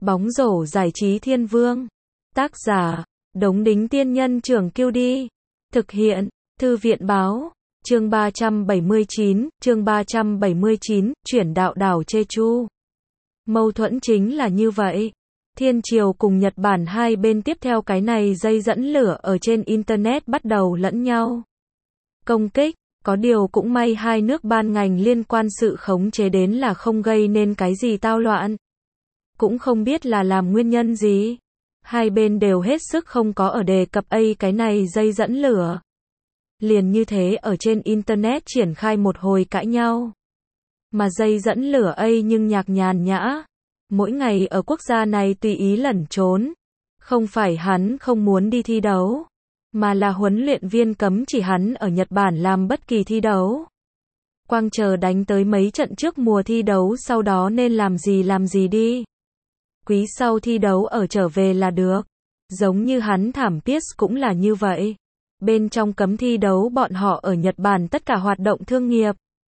Bóng rổ giải trí thiên vương. Tác giả, Đống Đính Tiên Nhân Trưởng Kiêu Đi. Thực hiện, Thư viện Báo. Chương 379, chuyển đạo đảo Jeju. Mâu thuẫn chính là như vậy. Thiên Triều cùng Nhật Bản hai bên tiếp theo cái này dây dẫn lửa ở trên Internet bắt đầu lẫn nhau công kích. Có điều cũng may hai nước ban ngành liên quan sự khống chế đến là không gây nên cái gì tao loạn. Cũng không biết là làm nguyên nhân gì. Hai bên đều hết sức không có ở đề cập cái này dây dẫn lửa. Liền như thế ở trên Internet triển khai một hồi cãi nhau. Mà dây dẫn lửa nhưng nhàn nhã. Mỗi ngày ở quốc gia này tùy ý lẩn trốn. Không phải hắn không muốn đi thi đấu, mà là huấn luyện viên cấm chỉ hắn ở Nhật Bản làm bất kỳ thi đấu. Quang chờ đánh tới mấy trận trước mùa thi đấu sau đó nên làm gì đi. Quý sau thi đấu ở trở về là được. Giống như hắn thảm Pierce cũng là như vậy. Bên trong cấm thi đấu bọn họ ở Nhật Bản tất cả hoạt động thương nghiệp.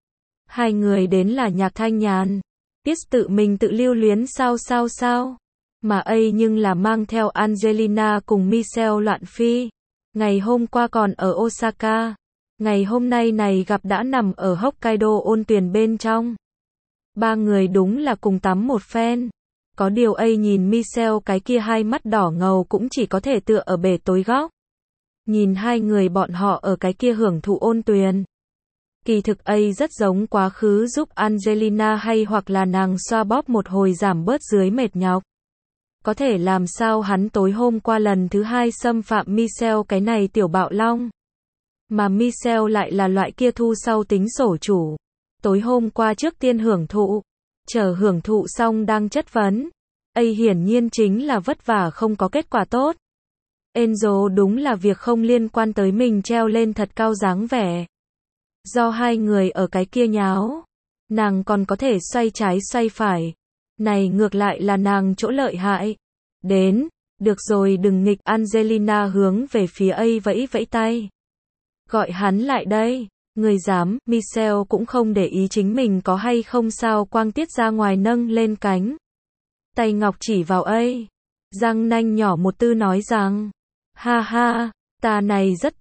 Hai người đến là nhạc thanh nhàn. Pierce tự mình tự lưu luyến sao. Mà nhưng là mang theo Angelina cùng Michelle loạn phi. Ngày hôm qua còn ở Osaka. Ngày hôm nay này gặp đã nằm ở Hokkaido ôn tuyền bên trong. Ba người đúng là cùng tắm một phen. Có điều nhìn Michelle cái kia hai mắt đỏ ngầu cũng chỉ có thể tựa ở bể tối góc. Nhìn hai người bọn họ ở cái kia hưởng thụ ôn tuyền. Kỳ thực rất giống quá khứ giúp Angelina hay hoặc là nàng xoa bóp một hồi giảm bớt dưới mệt nhọc. Có thể làm sao hắn tối hôm qua lần thứ hai xâm phạm Michelle cái này tiểu bạo long. Mà Michelle lại là loại kia thu sau tính sổ chủ. Tối hôm qua trước tiên hưởng thụ. Chờ hưởng thụ xong đang chất vấn. Hiển nhiên chính là vất vả không có kết quả tốt. Angel đúng là việc không liên quan tới mình treo lên thật cao dáng vẻ. Do hai người ở cái kia nháo. Nàng còn có thể xoay trái xoay phải. Này ngược lại là nàng chỗ lợi hại. Đến, được rồi đừng nghịch. Angelina hướng về phía vẫy tay. Gọi hắn lại đây. Người dám. Michelle cũng không để ý chính mình có hay không sao quang tiết ra ngoài nâng lên cánh. Tay ngọc chỉ vào răng nanh nhỏ một tư nói rằng. Ha, ta này rất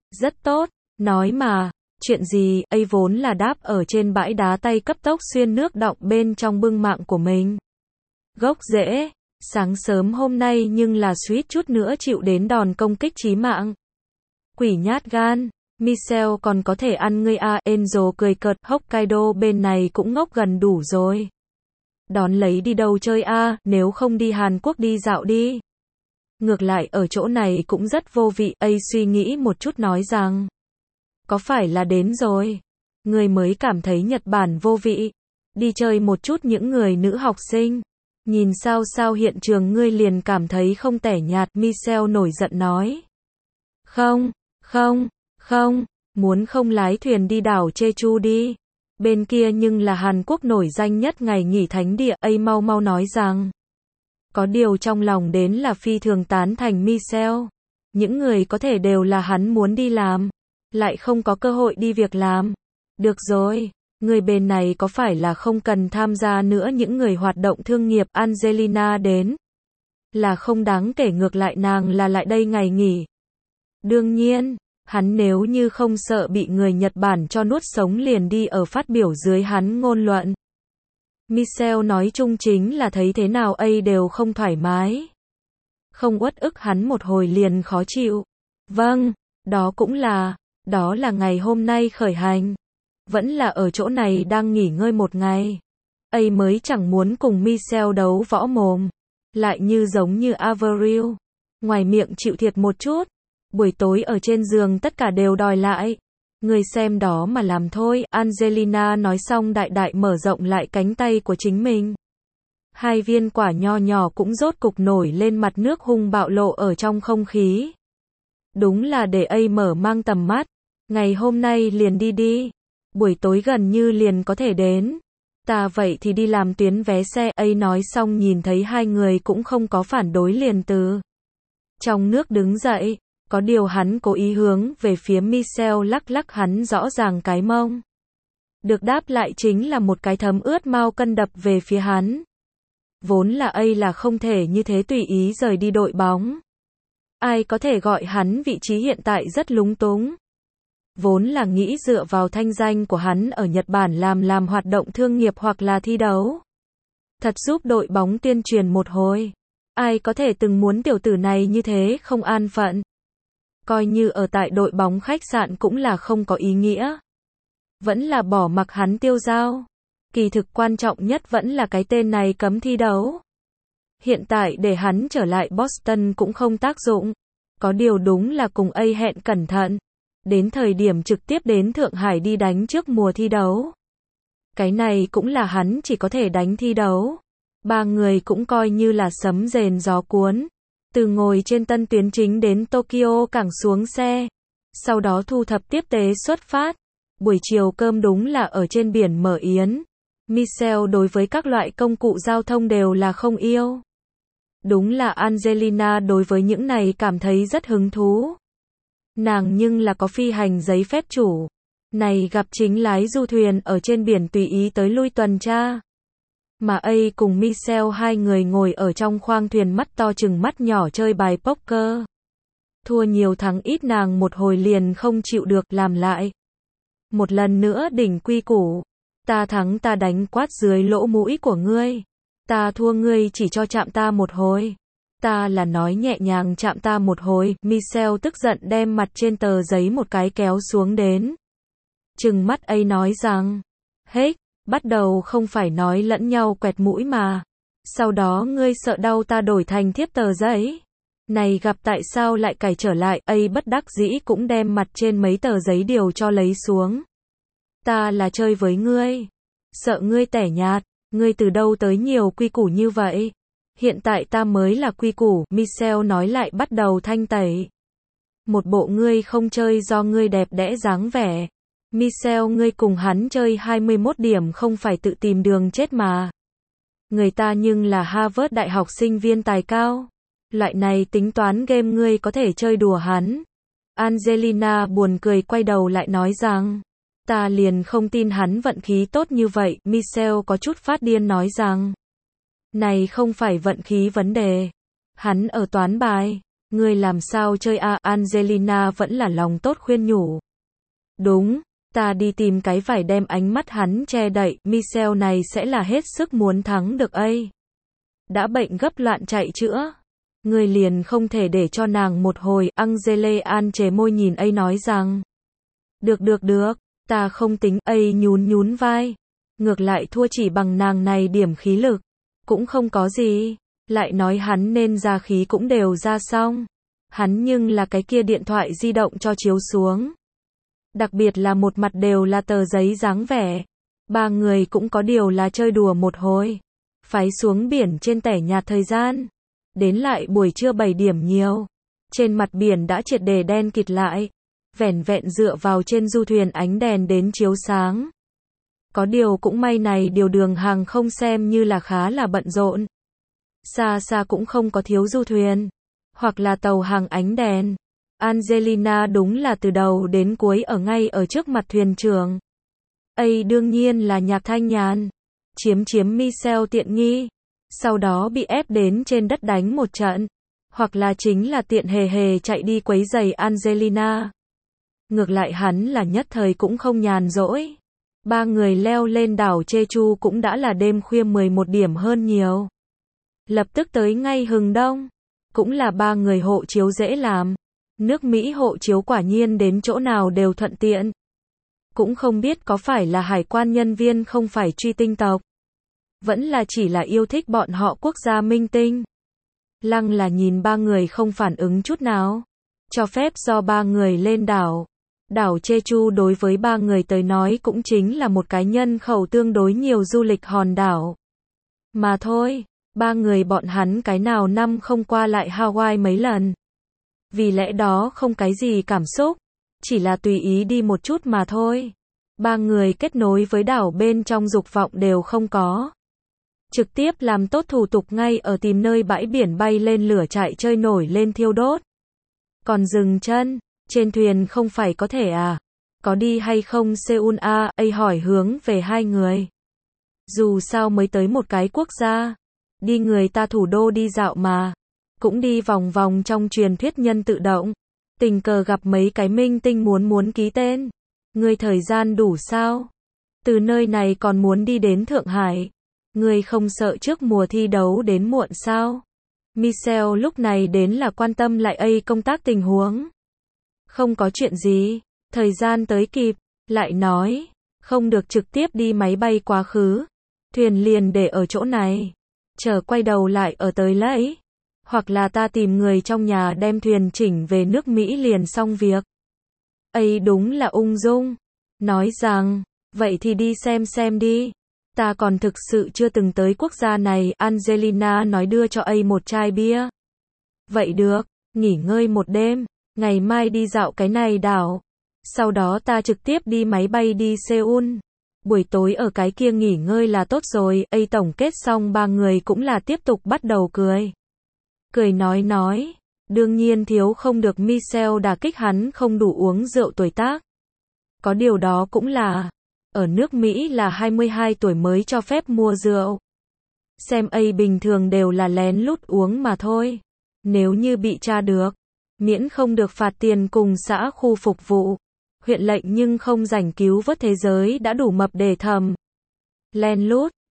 tốt. Nói mà. Chuyện gì, vốn là đáp ở trên bãi đá tay cấp tốc xuyên nước đọng bên trong bưng mạng của mình. Gốc rễ, sáng sớm hôm nay nhưng là suýt chút nữa chịu đến đòn công kích chí mạng. Quỷ nhát gan, Michelle còn có thể ăn ngươi Angel cười cợt, Hokkaido bên này cũng ngốc gần đủ rồi. Đón lấy đi đâu chơi nếu không đi Hàn Quốc đi dạo đi. Ngược lại ở chỗ này cũng rất vô vị, suy nghĩ một chút nói rằng. Có phải là đến rồi? Người mới cảm thấy Nhật Bản vô vị. Đi chơi một chút những người nữ học sinh. Nhìn sao hiện trường ngươi liền cảm thấy không tẻ nhạt. Michelle nổi giận nói. Không. Muốn không lái thuyền đi đảo Jeju đi. Bên kia nhưng là Hàn Quốc nổi danh nhất ngày nghỉ thánh địa. Mau nói rằng. Có điều trong lòng đến là phi thường tán thành Michelle. Những người có thể đều là hắn muốn đi làm. Lại không có cơ hội đi việc làm. Được rồi, người bên này có phải là không cần tham gia nữa những người hoạt động thương nghiệp. Angelina đến. Là không đáng kể, ngược lại nàng là lại đây ngày nghỉ. Đương nhiên, hắn nếu như không sợ bị người Nhật Bản cho nuốt sống liền đi ở phát biểu dưới hắn ngôn luận. Michelle nói chung chính là thấy thế nào đều không thoải mái. Không uất ức hắn một hồi liền khó chịu. Vâng, đó là ngày hôm nay khởi hành. Vẫn là ở chỗ này đang nghỉ ngơi một ngày. Mới chẳng muốn cùng Michelle đấu võ mồm. Lại giống như Avril. Ngoài miệng chịu thiệt một chút. Buổi tối ở trên giường tất cả đều đòi lại. Người xem đó mà làm thôi. Angelina nói xong đại mở rộng lại cánh tay của chính mình. Hai viên quả nho nhỏ cũng rốt cục nổi lên mặt nước hung bạo lộ ở trong không khí. Đúng là để mở mang tầm mắt. Ngày hôm nay liền đi. Buổi tối gần như liền có thể đến. Ta vậy thì đi làm tuyến vé xe. Nói xong nhìn thấy hai người cũng không có phản đối liền từ trong nước đứng dậy. Có điều hắn cố ý hướng về phía Michelle lắc hắn rõ ràng cái mông. Được đáp lại chính là một cái thấm ướt mao cân đập về phía hắn. Vốn là là không thể như thế tùy ý rời đi đội bóng. Ai có thể gọi hắn vị trí hiện tại rất lúng túng. Vốn là nghĩ dựa vào thanh danh của hắn ở Nhật Bản làm hoạt động thương nghiệp hoặc là thi đấu. Thật giúp đội bóng tuyên truyền một hồi. Ai có thể từng muốn tiểu tử này như thế không an phận. Coi như ở tại đội bóng khách sạn cũng là không có ý nghĩa. Vẫn là bỏ mặc hắn tiêu dao. Kỳ thực quan trọng nhất vẫn là cái tên này cấm thi đấu. Hiện tại để hắn trở lại Boston cũng không tác dụng. Có điều đúng là cùng hẹn cẩn thận. Đến thời điểm trực tiếp đến Thượng Hải đi đánh trước mùa thi đấu. Cái này cũng là hắn chỉ có thể đánh thi đấu. Ba người cũng coi như là sấm rền gió cuốn. Từ ngồi trên tân tuyến chính đến Tokyo cảng xuống xe. Sau đó thu thập tiếp tế xuất phát. Buổi chiều cơm đúng là ở trên biển mở yến. Michelle đối với các loại công cụ giao thông đều là không yêu. Đúng là Angelina đối với những này cảm thấy rất hứng thú. Nàng nhưng là có phi hành giấy phép chủ. Này gặp chính lái du thuyền ở trên biển tùy ý tới lui tuần tra. Mà cùng Michelle hai người ngồi ở trong khoang thuyền mắt to chừng mắt nhỏ chơi bài poker. Thua nhiều thắng ít nàng một hồi liền không chịu được làm lại. Một lần nữa đỉnh quy củ. Ta thắng ta đánh quát dưới lỗ mũi của ngươi. Ta thua ngươi chỉ cho chạm ta một hồi. Ta là nói nhẹ nhàng chạm ta một hồi. Michelle tức giận đem mặt trên tờ giấy một cái kéo xuống đến. Trừng mắt nói rằng. Hết, bắt đầu không phải nói lẫn nhau quẹt mũi mà. Sau đó ngươi sợ đau ta đổi thành thiếp tờ giấy. Này gặp tại sao lại cài trở lại. Bất đắc dĩ cũng đem mặt trên mấy tờ giấy điều cho lấy xuống. Ta là chơi với ngươi. Sợ ngươi tẻ nhạt. Ngươi từ đâu tới nhiều quy củ như vậy? Hiện tại ta mới là quy củ. Michelle nói lại bắt đầu thanh tẩy. Một bộ ngươi không chơi do ngươi đẹp đẽ dáng vẻ. Michelle ngươi cùng hắn chơi 21 điểm không phải tự tìm đường chết mà. Người ta nhưng là Harvard đại học sinh viên tài cao. Loại này tính toán game ngươi có thể chơi đùa hắn. Angelina buồn cười quay đầu lại nói rằng. Ta liền không tin hắn vận khí tốt như vậy. Michelle có chút phát điên nói rằng. Này không phải vận khí vấn đề. Hắn ở toán bài. Ngươi làm sao chơi à? Angelina vẫn là lòng tốt khuyên nhủ. Đúng, ta đi tìm cái vải đem ánh mắt hắn che đậy. Michelle này sẽ là hết sức muốn thắng được đã bệnh gấp loạn chạy chữa. Ngươi liền không thể để cho nàng một hồi. Angelina chế môi nhìn nói rằng. Được. Ta không tính. Nhún vai. Ngược lại thua chỉ bằng nàng này điểm khí lực. Cũng không có gì. Lại nói hắn nên ra khí cũng đều ra xong. Hắn nhưng là cái kia điện thoại di động cho chiếu xuống. Đặc biệt là một mặt đều là tờ giấy dáng vẻ. Ba người cũng có điều là chơi đùa một hồi. Phái xuống biển trên tẻ nhạt thời gian. Đến lại buổi trưa 7 điểm nhiều. Trên mặt biển đã triệt để đen kịt lại. Vẻn vẹn dựa vào trên du thuyền ánh đèn đến chiếu sáng. Có điều cũng may này điều đường hàng không xem như là khá là bận rộn. Xa cũng không có thiếu du thuyền. Hoặc là tàu hàng ánh đèn. Angelina đúng là từ đầu đến cuối ở ngay ở trước mặt thuyền trưởng. Đương nhiên là Nhạc Thanh Nhàn. Chiếm Michelle tiện nghi. Sau đó bị ép đến trên đất đánh một trận. Hoặc là chính là tiện hề chạy đi quấy giày Angelina. Ngược lại hắn là nhất thời cũng không nhàn rỗi. Ba người leo lên đảo Jeju cũng đã là đêm khuya 11 điểm hơn nhiều. Lập tức tới ngay hừng đông. Cũng là ba người hộ chiếu dễ làm. Nước Mỹ hộ chiếu quả nhiên đến chỗ nào đều thuận tiện. Cũng không biết có phải là hải quan nhân viên không phải truy tinh tộc. Vẫn là chỉ là yêu thích bọn họ quốc gia minh tinh. Lăng là nhìn ba người không phản ứng chút nào. Cho phép do ba người lên đảo. Đảo Jeju đối với ba người tới nói cũng chính là một cái nhân khẩu tương đối nhiều du lịch hòn đảo. Mà thôi, ba người bọn hắn cái nào năm không qua lại Hawaii mấy lần. Vì lẽ đó không cái gì cảm xúc, chỉ là tùy ý đi một chút mà thôi. Ba người kết nối với đảo bên trong dục vọng đều không có. Trực tiếp làm tốt thủ tục ngay ở tìm nơi bãi biển bay lên lửa chạy chơi nổi lên thiêu đốt. Còn dừng chân, trên thuyền không phải có thể à? Có đi hay không Seoul à? Hỏi hướng về hai người. Dù sao mới tới một cái quốc gia. Đi người ta thủ đô đi dạo mà. Cũng đi vòng vòng trong truyền thuyết nhân tự động. Tình cờ gặp mấy cái minh tinh muốn ký tên. Ngươi thời gian đủ sao? Từ nơi này còn muốn đi đến Thượng Hải. Ngươi không sợ trước mùa thi đấu đến muộn sao? Michelle lúc này đến là quan tâm lại công tác tình huống. Không có chuyện gì, thời gian tới kịp, lại nói, không được trực tiếp đi máy bay quá khứ. Thuyền liền để ở chỗ này. Chờ quay đầu lại ở tới lấy. Hoặc là ta tìm người trong nhà đem thuyền chỉnh về nước Mỹ liền xong việc. Ấy đúng là ung dung. Nói rằng, vậy thì đi xem đi. Ta còn thực sự chưa từng tới quốc gia này, Angelina nói đưa cho một chai bia. Vậy được, nghỉ ngơi một đêm, ngày mai đi dạo cái này đảo. Sau đó ta trực tiếp đi máy bay đi Seoul. Buổi tối ở cái kia nghỉ ngơi là tốt rồi, tổng kết xong ba người cũng là tiếp tục bắt đầu cười. Cười nói, đương nhiên thiếu không được Michelle đả kích hắn không đủ uống rượu tuổi tác. Có điều đó cũng là, ở nước Mỹ là 22 tuổi mới cho phép mua rượu. Xem bình thường đều là lén lút uống mà thôi. Nếu như bị tra được, miễn không được phạt tiền cùng xã khu phục vụ. Huyện lệnh nhưng không rảnh cứu vớt thế giới đã đủ mập để thầm. Lén lút,